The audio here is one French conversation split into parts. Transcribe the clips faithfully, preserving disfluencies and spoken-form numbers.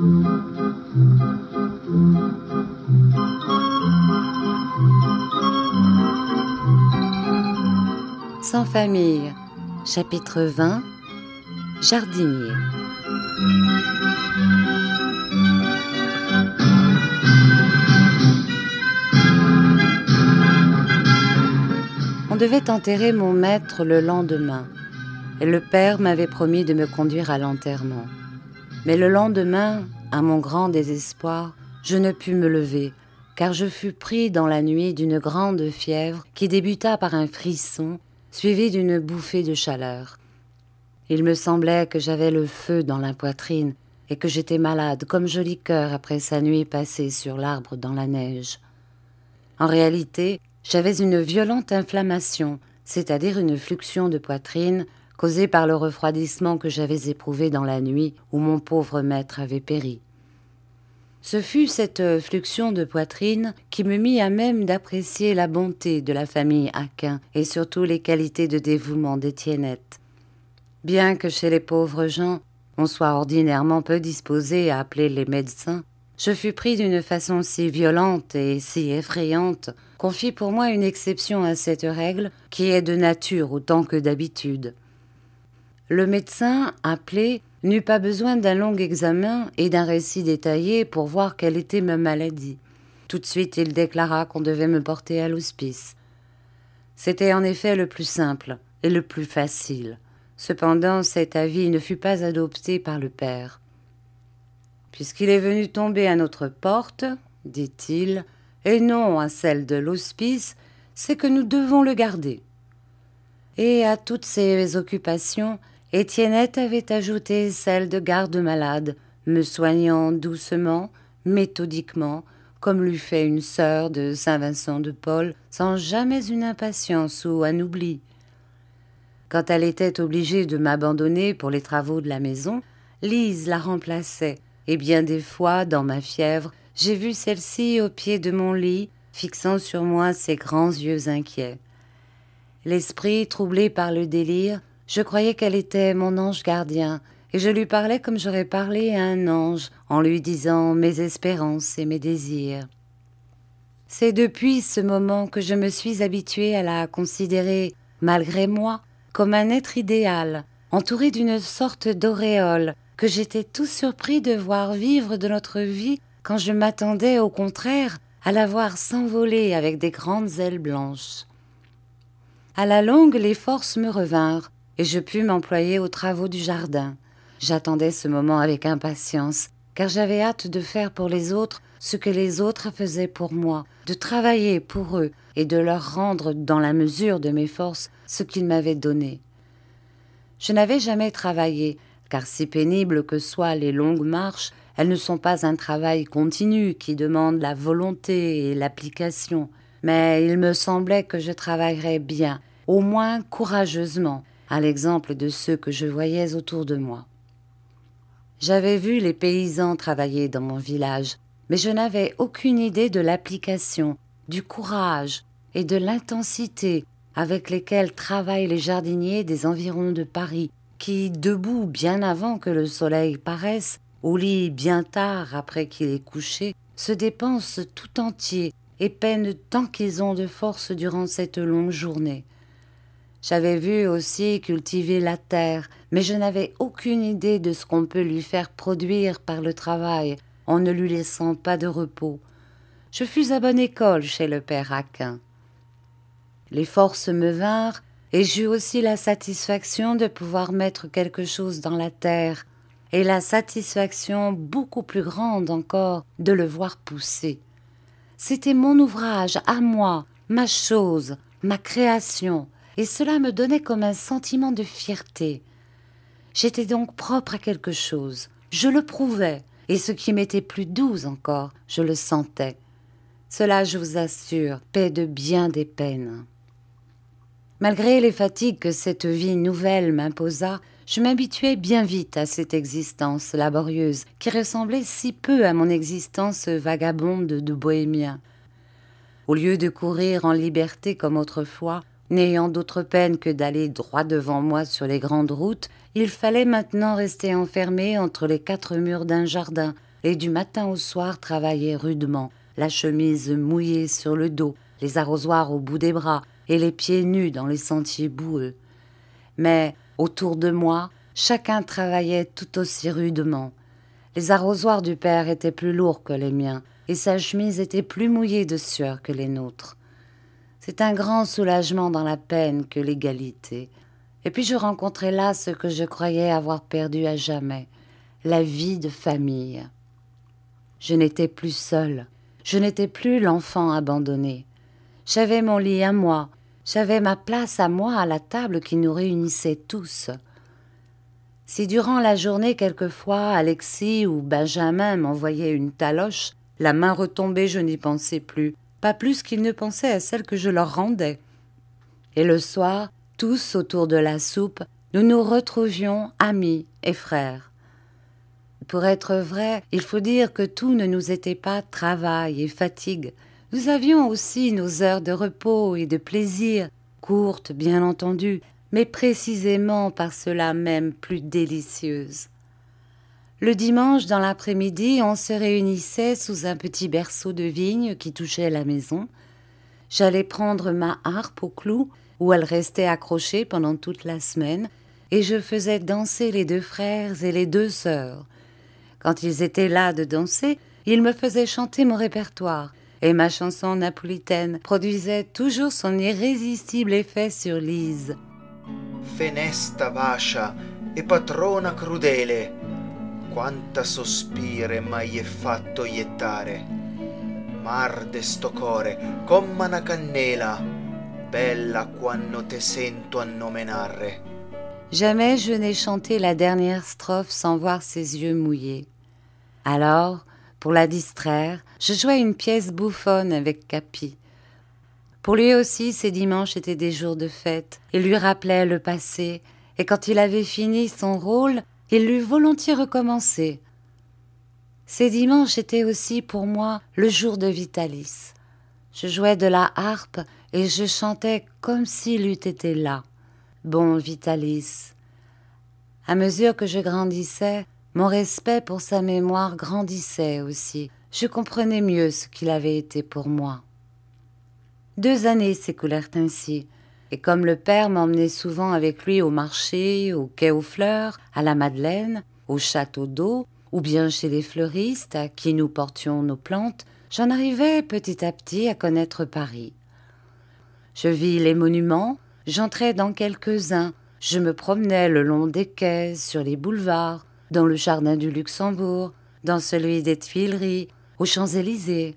Sans famille, chapitre vingt, Jardinier. On devait enterrer mon maître le lendemain, et le père m'avait promis de me conduire à l'enterrement. Mais le lendemain, à mon grand désespoir, je ne pus me lever, car je fus pris dans la nuit d'une grande fièvre qui débuta par un frisson, suivi d'une bouffée de chaleur. Il me semblait que j'avais le feu dans la poitrine et que j'étais malade comme joli cœur après sa nuit passée sur l'arbre dans la neige. En réalité, j'avais une violente inflammation, c'est-à-dire une fluxion de poitrine causée par le refroidissement que j'avais éprouvé dans la nuit où mon pauvre maître avait péri. Ce fut cette fluxion de poitrine qui me mit à même d'apprécier la bonté de la famille Aquin et surtout les qualités de dévouement d'Étiennette. Bien que chez les pauvres gens, on soit ordinairement peu disposé à appeler les médecins, je fus pris d'une façon si violente et si effrayante qu'on fit pour moi une exception à cette règle qui est de nature autant que d'habitude. Le médecin appelé n'eut pas besoin d'un long examen et d'un récit détaillé pour voir quelle était ma maladie. Tout de suite, il déclara qu'on devait me porter à l'hospice. C'était en effet le plus simple et le plus facile. Cependant, cet avis ne fut pas adopté par le père. « Puisqu'il est venu tomber à notre porte, dit-il, et non à celle de l'hospice, c'est que nous devons le garder. » Et à toutes ces occupations, Étiennette avait ajouté celle de garde-malade, me soignant doucement, méthodiquement, comme l'eût fait une sœur de Saint-Vincent de Paul, sans jamais une impatience ou un oubli. Quand elle était obligée de m'abandonner pour les travaux de la maison, Lise la remplaçait, et bien des fois, dans ma fièvre, j'ai vu celle-ci au pied de mon lit, fixant sur moi ses grands yeux inquiets. L'esprit troublé par le délire, je croyais qu'elle était mon ange gardien, et je lui parlais comme j'aurais parlé à un ange, en lui disant mes espérances et mes désirs. C'est depuis ce moment que je me suis habituée à la considérer, malgré moi, comme un être idéal, entouré d'une sorte d'auréole, que j'étais tout surpris de voir vivre de notre vie quand je m'attendais au contraire à la voir s'envoler avec des grandes ailes blanches. À la longue, les forces me revinrent, et je pus m'employer aux travaux du jardin. J'attendais ce moment avec impatience, car j'avais hâte de faire pour les autres ce que les autres faisaient pour moi, de travailler pour eux et de leur rendre, dans la mesure de mes forces, ce qu'ils m'avaient donné. Je n'avais jamais travaillé, car si pénibles que soient les longues marches, elles ne sont pas un travail continu qui demande la volonté et l'application, mais il me semblait que je travaillerais bien, au moins courageusement, à l'exemple de ceux que je voyais autour de moi. J'avais vu les paysans travailler dans mon village, mais je n'avais aucune idée de l'application, du courage et de l'intensité avec lesquels travaillent les jardiniers des environs de Paris, qui, debout bien avant que le soleil paraisse, au lit bien tard après qu'il est couché, se dépensent tout entier et peinent tant qu'ils ont de force durant cette longue journée. J'avais vu aussi cultiver la terre, mais je n'avais aucune idée de ce qu'on peut lui faire produire par le travail, en ne lui laissant pas de repos. Je fus à bonne école chez le père Aquin. Les forces me vinrent, et j'eus aussi la satisfaction de pouvoir mettre quelque chose dans la terre, et la satisfaction beaucoup plus grande encore de le voir pousser. C'était mon ouvrage, à moi, ma chose, ma création, et cela me donnait comme un sentiment de fierté. J'étais donc propre à quelque chose, je le prouvais, et ce qui m'était plus doux encore, je le sentais. Cela, je vous assure, paie de bien des peines. Malgré les fatigues que cette vie nouvelle m'imposa, je m'habituai bien vite à cette existence laborieuse qui ressemblait si peu à mon existence vagabonde de bohémien. Au lieu de courir en liberté comme autrefois, n'ayant d'autre peine que d'aller droit devant moi sur les grandes routes, il fallait maintenant rester enfermé entre les quatre murs d'un jardin, et du matin au soir travaillait rudement, la chemise mouillée sur le dos, les arrosoirs au bout des bras et les pieds nus dans les sentiers boueux. Mais, autour de moi, chacun travaillait tout aussi rudement. Les arrosoirs du père étaient plus lourds que les miens, et sa chemise était plus mouillée de sueur que les nôtres. C'est un grand soulagement dans la peine que l'égalité. Et puis je rencontrais là ce que je croyais avoir perdu à jamais, la vie de famille. Je n'étais plus seule, je n'étais plus l'enfant abandonné. J'avais mon lit à moi, j'avais ma place à moi à la table qui nous réunissait tous. Si durant la journée quelquefois Alexis ou Benjamin m'envoyaient une taloche, la main retombée je n'y pensais plus, pas plus qu'ils ne pensaient à celle que je leur rendais. Et le soir, tous autour de la soupe, nous nous retrouvions amis et frères. Pour être vrai, il faut dire que tout ne nous était pas travail et fatigue. Nous avions aussi nos heures de repos et de plaisir, courtes bien entendu, mais précisément par cela même plus délicieuses. Le dimanche, dans l'après-midi, on se réunissait sous un petit berceau de vigne qui touchait la maison. J'allais prendre ma harpe au clou, où elle restait accrochée pendant toute la semaine, et je faisais danser les deux frères et les deux sœurs. Quand ils étaient là de danser, ils me faisaient chanter mon répertoire, et ma chanson napolitaine produisait toujours son irrésistible effet sur Lise. Fenesta vascia e patrona crudele, quanta sospire m'hai fatto iettare. Marde sto core come una cannella, bella quando te sento annomenare. Jamais je n'ai chanté la dernière strophe sans voir ses yeux mouillés. Alors, pour la distraire, je jouais une pièce bouffonne avec Capi. Pour lui aussi, ces dimanches étaient des jours de fête. Il lui rappelait le passé, et quand il avait fini son rôle, il l'eût volontiers recommencé. Ces dimanches étaient aussi pour moi le jour de Vitalis. Je jouais de la harpe et je chantais comme s'il eût été là. Bon Vitalis. À mesure que je grandissais, mon respect pour sa mémoire grandissait aussi. Je comprenais mieux ce qu'il avait été pour moi. Deux années s'écoulèrent ainsi, et comme le père m'emmenait souvent avec lui au marché, au quai aux fleurs, à la Madeleine, au château d'eau, ou bien chez les fleuristes à qui nous portions nos plantes, j'en arrivais petit à petit à connaître Paris. Je vis les monuments, j'entrais dans quelques-uns, je me promenais le long des quais, sur les boulevards, dans le jardin du Luxembourg, dans celui des Tuileries, aux Champs-Élysées.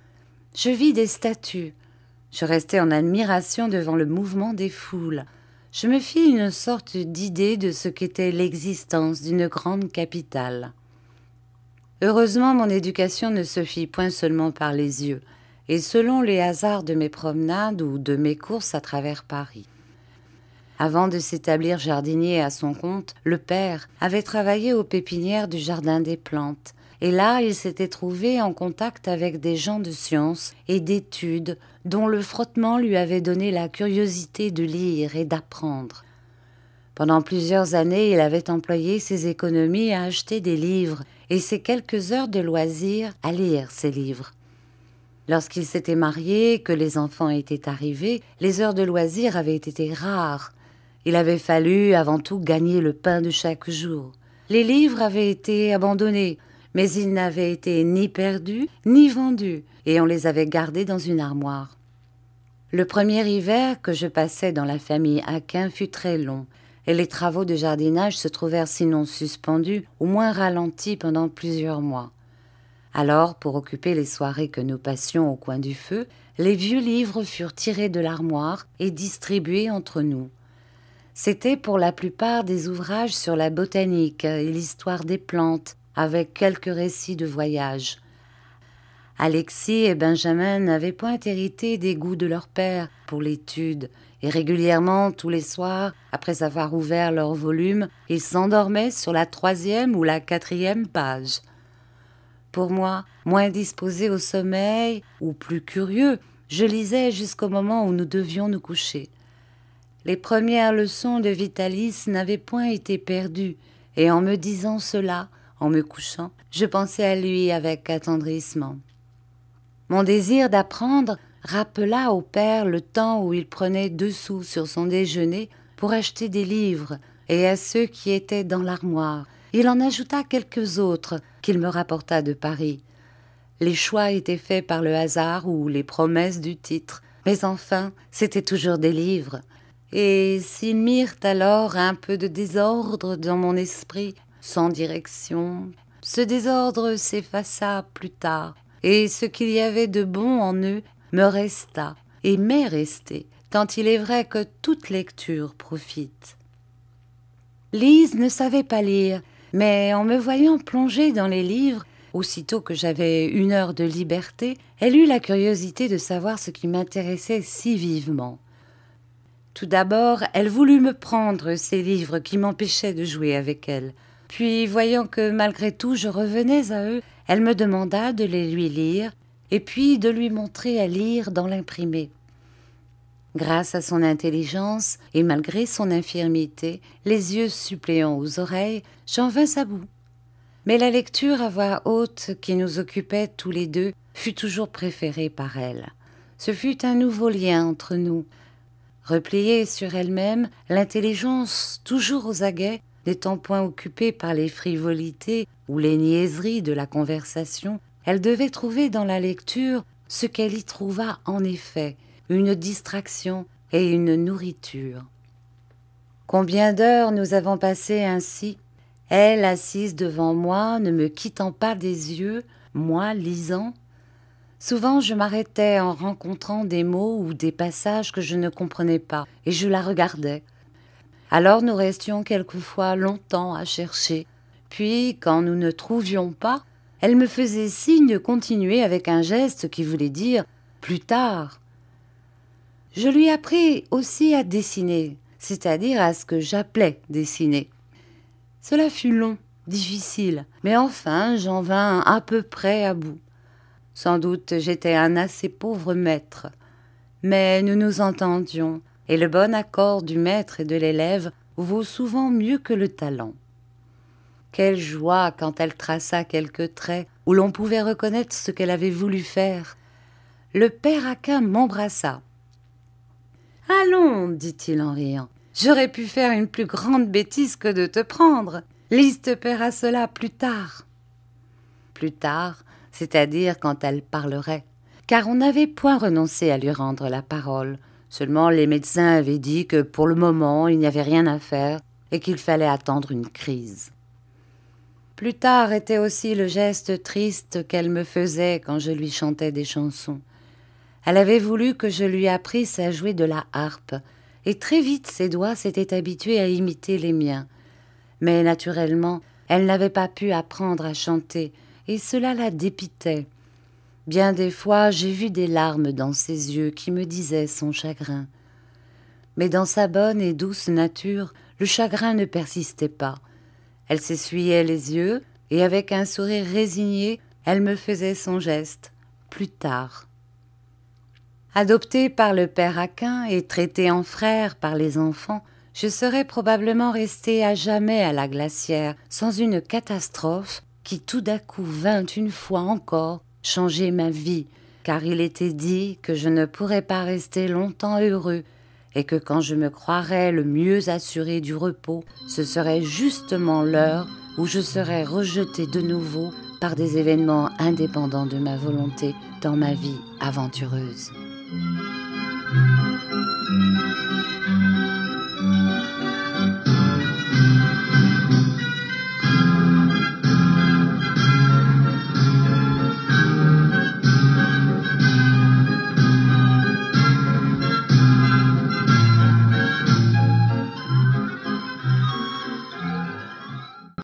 Je vis des statues, je restais en admiration devant le mouvement des foules. Je me fis une sorte d'idée de ce qu'était l'existence d'une grande capitale. Heureusement, mon éducation ne se fit point seulement par les yeux, et selon les hasards de mes promenades ou de mes courses à travers Paris. Avant de s'établir jardinier à son compte, le père avait travaillé aux pépinières du Jardin des Plantes, et là il s'était trouvé en contact avec des gens de science et d'études dont le frottement lui avait donné la curiosité de lire et d'apprendre. Pendant plusieurs années, il avait employé ses économies à acheter des livres et ses quelques heures de loisirs à lire ces livres. Lorsqu'il s'était marié et que les enfants étaient arrivés, les heures de loisirs avaient été rares. Il avait fallu avant tout gagner le pain de chaque jour. Les livres avaient été abandonnés, mais ils n'avaient été ni perdus ni vendus, et on les avait gardés dans une armoire. Le premier hiver que je passais dans la famille Aquin fut très long, et les travaux de jardinage se trouvèrent sinon suspendus, au moins ralentis pendant plusieurs mois. Alors, pour occuper les soirées que nous passions au coin du feu, les vieux livres furent tirés de l'armoire et distribués entre nous. C'étaient pour la plupart des ouvrages sur la botanique et l'histoire des plantes, avec quelques récits de voyage. Alexis et Benjamin n'avaient point hérité des goûts de leur père pour l'étude, et régulièrement, tous les soirs, après avoir ouvert leur volume, ils s'endormaient sur la troisième ou la quatrième page. Pour moi, moins disposé au sommeil, ou plus curieux, je lisais jusqu'au moment où nous devions nous coucher. Les premières leçons de Vitalis n'avaient point été perdues, et en me disant cela, En me couchant, je pensais à lui avec attendrissement. Mon désir d'apprendre rappela au père le temps où il prenait deux sous sur son déjeuner pour acheter des livres, et à ceux qui étaient dans l'armoire. Il en ajouta quelques autres qu'il me rapporta de Paris. Les choix étaient faits par le hasard ou les promesses du titre, mais enfin, c'était toujours des livres. Et s'ils mirent alors un peu de désordre dans mon esprit, sans direction, ce désordre s'effaça plus tard, et ce qu'il y avait de bon en eux me resta et m'est resté, tant il est vrai que toute lecture profite. Lise ne savait pas lire, mais en me voyant plonger dans les livres, aussitôt que j'avais une heure de liberté, elle eut la curiosité de savoir ce qui m'intéressait si vivement. Tout d'abord, elle voulut me prendre ces livres qui m'empêchaient de jouer avec elle. Puis, voyant que malgré tout je revenais à eux, elle me demanda de les lui lire, et puis de lui montrer à lire dans l'imprimé. Grâce à son intelligence, et malgré son infirmité, les yeux suppléants aux oreilles, j'en vins à bout. Mais la lecture à voix haute qui nous occupait tous les deux fut toujours préférée par elle. Ce fut un nouveau lien entre nous. Repliée sur elle-même, l'intelligence toujours aux aguets, n'étant point occupée par les frivolités ou les niaiseries de la conversation, elle devait trouver dans la lecture ce qu'elle y trouva en effet, une distraction et une nourriture. Combien d'heures nous avons passées ainsi, elle assise devant moi, ne me quittant pas des yeux, moi lisant. Souvent je m'arrêtais en rencontrant des mots ou des passages que je ne comprenais pas, et je la regardais. Alors nous restions quelquefois longtemps à chercher, puis quand nous ne trouvions pas, elle me faisait signe de continuer avec un geste qui voulait dire « plus tard ». Je lui appris aussi à dessiner, c'est-à-dire à ce que j'appelais dessiner. Cela fut long, difficile, mais enfin j'en vins à peu près à bout. Sans doute j'étais un assez pauvre maître, mais nous nous entendions, et le bon accord du maître et de l'élève vaut souvent mieux que le talent. Quelle joie quand elle traça quelques traits où l'on pouvait reconnaître ce qu'elle avait voulu faire. Le père Aquin m'embrassa. « Allons, dit-il en riant, j'aurais pu faire une plus grande bêtise que de te prendre. Lise te paiera cela plus tard. » Plus tard, c'est-à-dire quand elle parlerait, car on n'avait point renoncé à lui rendre la parole. Seulement les médecins avaient dit que pour le moment il n'y avait rien à faire et qu'il fallait attendre une crise. Plus tard était aussi le geste triste qu'elle me faisait quand je lui chantais des chansons. Elle avait voulu que je lui apprisse à jouer de la harpe, et très vite ses doigts s'étaient habitués à imiter les miens. Mais naturellement, elle n'avait pas pu apprendre à chanter, et cela la dépitait. Bien des fois, j'ai vu des larmes dans ses yeux qui me disaient son chagrin. Mais dans sa bonne et douce nature, le chagrin ne persistait pas. Elle s'essuyait les yeux, et avec un sourire résigné, elle me faisait son geste, plus tard. Adoptée par le père Aquin et traitée en frère par les enfants, je serais probablement restée à jamais à la glacière, sans une catastrophe qui tout d'un coup vint une fois encore changer ma vie, car il était dit que je ne pourrais pas rester longtemps heureux, et que quand je me croirais le mieux assuré du repos, ce serait justement l'heure où je serais rejetée de nouveau par des événements indépendants de ma volonté dans ma vie aventureuse.